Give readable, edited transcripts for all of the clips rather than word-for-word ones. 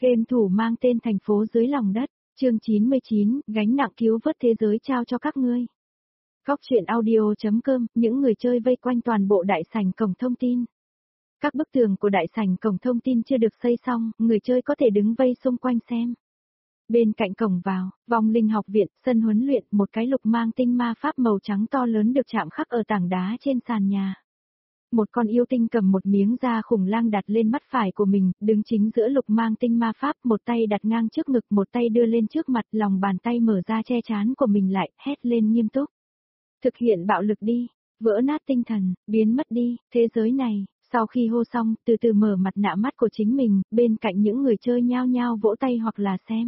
Game thủ mang tên thành phố dưới lòng đất, chương 99, gánh nặng cứu vớt thế giới trao cho các ngươi. Góc truyện audio.com, những người chơi vây quanh toàn bộ đại sảnh cổng thông tin. Các bức tường của đại sảnh cổng thông tin chưa được xây xong, người chơi có thể đứng vây xung quanh xem. Bên cạnh cổng vào, vong linh học viện, sân huấn luyện, một cái lục mang tinh ma pháp màu trắng to lớn được chạm khắc ở tảng đá trên sàn nhà. Một con yêu tinh cầm một miếng da khủng lang đặt lên mắt phải của mình, đứng chính giữa lục mang tinh ma pháp, một tay đặt ngang trước ngực, một tay đưa lên trước mặt, lòng bàn tay mở ra che trán của mình lại, hét lên nghiêm túc. Thực hiện bạo lực đi, vỡ nát tinh thần, biến mất đi, thế giới này. Sau khi hô xong, từ từ mở mặt nạ mắt của chính mình, bên cạnh những người chơi nhao nhao vỗ tay hoặc là xem.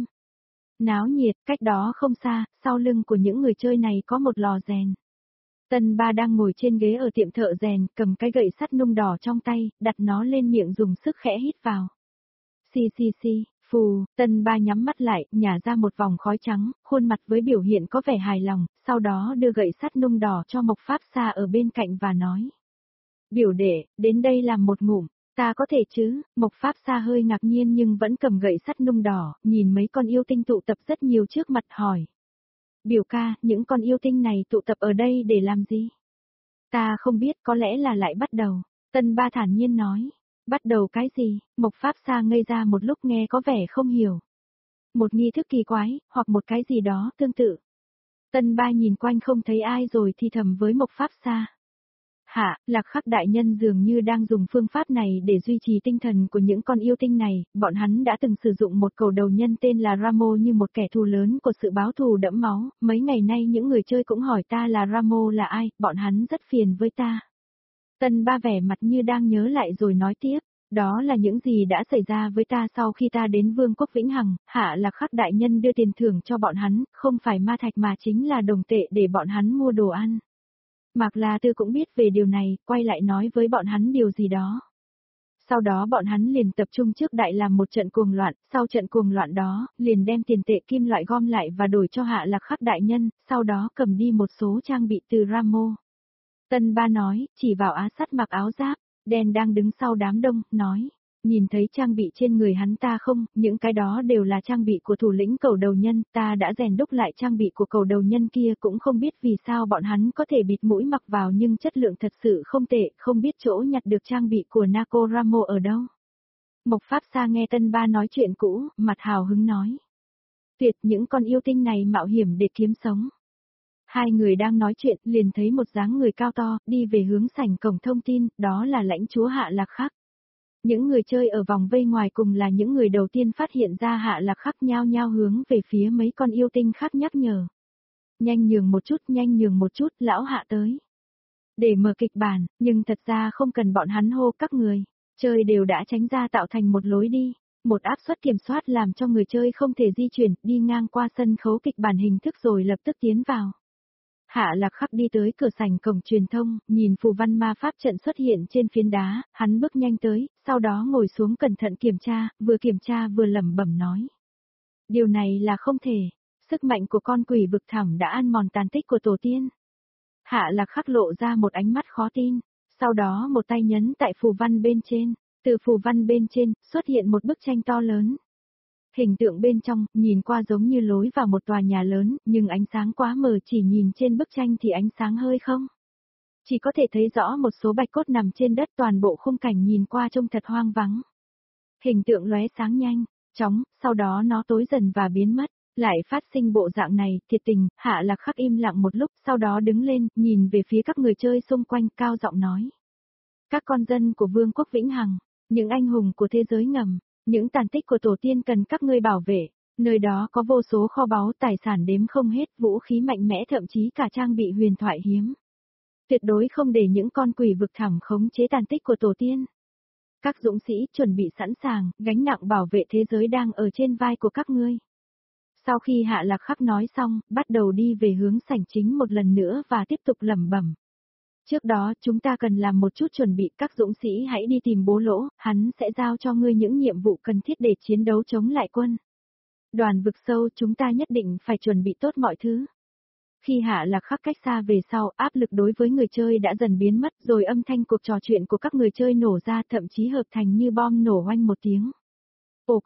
Náo nhiệt, cách đó không xa, sau lưng của những người chơi này có một lò rèn. Tân Ba đang ngồi trên ghế ở tiệm thợ rèn, cầm cái gậy sắt nung đỏ trong tay, đặt nó lên miệng dùng sức khẽ hít vào. Xì xì xì, phù, Tân Ba nhắm mắt lại, nhả ra một vòng khói trắng, khuôn mặt với biểu hiện có vẻ hài lòng, sau đó đưa gậy sắt nung đỏ cho Mộc Pháp Sa ở bên cạnh và nói. Biểu đệ, đến đây làm một ngụm, ta có thể chứ, Mộc Pháp Sa hơi ngạc nhiên nhưng vẫn cầm gậy sắt nung đỏ, nhìn mấy con yêu tinh tụ tập rất nhiều trước mặt hỏi. Biểu ca, những con yêu tinh này tụ tập ở đây để làm gì? Ta không biết, có lẽ là lại bắt đầu. Tân Ba thản nhiên nói. Bắt đầu cái gì? Mộc Pháp Sa ngây ra một lúc nghe có vẻ không hiểu. Một nghi thức kỳ quái, hoặc một cái gì đó tương tự. Tân Ba nhìn quanh không thấy ai rồi thì thầm với Mộc Pháp Sa. Hạ, Lạc Khắc đại nhân dường như đang dùng phương pháp này để duy trì tinh thần của những con yêu tinh này, bọn hắn đã từng sử dụng một cầu đầu nhân tên là Ramo như một kẻ thù lớn của sự báo thù đẫm máu, mấy ngày nay những người chơi cũng hỏi ta là Ramo là ai, bọn hắn rất phiền với ta. Tân Ba vẻ mặt như đang nhớ lại rồi nói tiếp, đó là những gì đã xảy ra với ta sau khi ta đến Vương quốc Vĩnh Hằng, Hạ Lạc Khắc đại nhân đưa tiền thưởng cho bọn hắn, không phải ma thạch mà chính là đồng tệ để bọn hắn mua đồ ăn. Mạc La Tư cũng biết về điều này, quay lại nói với bọn hắn điều gì đó. Sau đó bọn hắn liền tập trung trước đại làm một trận cuồng loạn, sau trận cuồng loạn đó, liền đem tiền tệ kim loại gom lại và đổi cho Hạ Lạc Khắc đại nhân, sau đó cầm đi một số trang bị từ Ramo. Tân Ba nói, chỉ vào Á Sắt mặc áo giáp, đen đang đứng sau đám đông, nói. Nhìn thấy trang bị trên người hắn ta không, những cái đó đều là trang bị của thủ lĩnh cầu đầu nhân, ta đã rèn đúc lại trang bị của cầu đầu nhân kia cũng không biết vì sao bọn hắn có thể bịt mũi mặc vào nhưng chất lượng thật sự không tệ, không biết chỗ nhặt được trang bị của Naco Ramo ở đâu. Mộc Pháp Sa nghe Tân Ba nói chuyện cũ, mặt hào hứng nói. Tuyệt, những con yêu tinh này mạo hiểm để kiếm sống. Hai người đang nói chuyện, liền thấy một dáng người cao to, đi về hướng sảnh cổng thông tin, đó là lãnh chúa Hạ Lạc Khắc. Những người chơi ở vòng vây ngoài cùng là những người đầu tiên phát hiện ra Hạ Lạc Khắc nhao nhao hướng về phía mấy con yêu tinh khác nhắc nhở. Nhanh nhường một chút, lão Hạ tới. Để mở kịch bản, nhưng thật ra không cần bọn hắn hô các người. Chơi đều đã tránh ra tạo thành một lối đi. Một áp suất kiểm soát làm cho người chơi không thể di chuyển, đi ngang qua sân khấu kịch bản hình thức rồi lập tức tiến vào. Hạ Lạc Khắc đi tới cửa sảnh cổng truyền thông, nhìn phù văn ma pháp trận xuất hiện trên phiến đá, hắn bước nhanh tới, sau đó ngồi xuống cẩn thận kiểm tra vừa lẩm bẩm nói. Điều này là không thể, sức mạnh của con quỷ vực thẳm đã ăn mòn tàn tích của tổ tiên. Hạ Lạc Khắc lộ ra một ánh mắt khó tin, sau đó một tay nhấn tại phù văn bên trên, từ phù văn bên trên, xuất hiện một bức tranh to lớn. Hình tượng bên trong, nhìn qua giống như lối vào một tòa nhà lớn, nhưng ánh sáng quá mờ chỉ nhìn trên bức tranh thì ánh sáng hơi không. Chỉ có thể thấy rõ một số bạch cốt nằm trên đất toàn bộ khung cảnh nhìn qua trông thật hoang vắng. Hình tượng lóe sáng nhanh, chóng, sau đó nó tối dần và biến mất. Lại phát sinh bộ dạng này, thiệt tình, Hạ Lạc Khắc im lặng một lúc, sau đó đứng lên, nhìn về phía các người chơi xung quanh, cao giọng nói. Các con dân của Vương quốc Vĩnh Hằng, những anh hùng của thế giới ngầm. Những tàn tích của tổ tiên cần các ngươi bảo vệ, nơi đó có vô số kho báu tài sản đếm không hết, vũ khí mạnh mẽ thậm chí cả trang bị huyền thoại hiếm. Tuyệt đối không để những con quỷ vực thẳm khống chế tàn tích của tổ tiên. Các dũng sĩ chuẩn bị sẵn sàng, gánh nặng bảo vệ thế giới đang ở trên vai của các ngươi. Sau khi Hạ Lạc Khắc nói xong, bắt đầu đi về hướng sảnh chính một lần nữa và tiếp tục lẩm bẩm. Trước đó, chúng ta cần làm một chút chuẩn bị, các dũng sĩ hãy đi tìm Bố Lỗ, hắn sẽ giao cho ngươi những nhiệm vụ cần thiết để chiến đấu chống lại quân. Đoàn vực sâu, chúng ta nhất định phải chuẩn bị tốt mọi thứ. Khi Hạ Lạc Khắc cách xa về sau, áp lực đối với người chơi đã dần biến mất, rồi âm thanh cuộc trò chuyện của các người chơi nổ ra, thậm chí hợp thành như bom nổ oanh một tiếng. Ồ cỏ,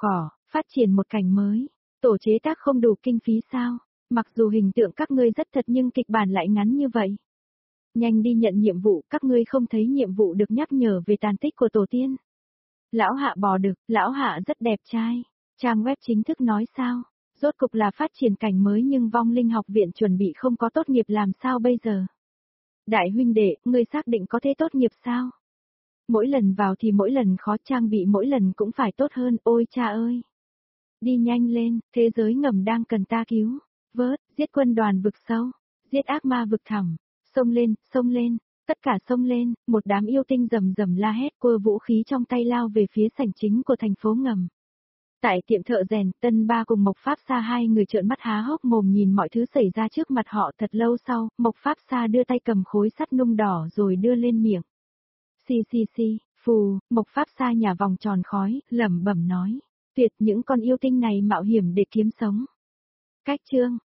Phát triển một cảnh mới. Tổ chế tác không đủ kinh phí sao? Mặc dù hình tượng các ngươi rất thật nhưng kịch bản lại ngắn như vậy. Nhanh đi nhận nhiệm vụ, các ngươi không thấy nhiệm vụ được nhắc nhở về tàn tích của tổ tiên. Lão Hạ bò được, Lão Hạ rất đẹp trai. Trang web chính thức nói sao? Rốt cục là phát triển cảnh mới nhưng vong linh học viện chuẩn bị không có tốt nghiệp làm sao bây giờ? Đại huynh đệ, ngươi xác định có thể tốt nghiệp sao? Mỗi lần vào thì mỗi lần khó, trang bị mỗi lần cũng phải tốt hơn, ôi cha ơi. Đi nhanh lên, thế giới ngầm đang cần ta cứu. Vớt, giết quân đoàn vực sâu, giết ác ma vực thẳm, xông lên, tất cả xông lên, một đám yêu tinh rầm rầm la hét quơ vũ khí trong tay lao về phía sảnh chính của thành phố ngầm. Tại tiệm thợ rèn, Tân Ba cùng Mộc Pháp Sa hai người trợn mắt há hốc mồm nhìn mọi thứ xảy ra trước mặt họ. Thật lâu sau, Mộc Pháp Sa đưa tay cầm khối sắt nung đỏ rồi đưa lên miệng. Xì, phù, Mộc Pháp Sa nhả vòng tròn khói, lẩm bẩm nói. Tuyệt, những con yêu tinh này mạo hiểm để kiếm sống. Cách chương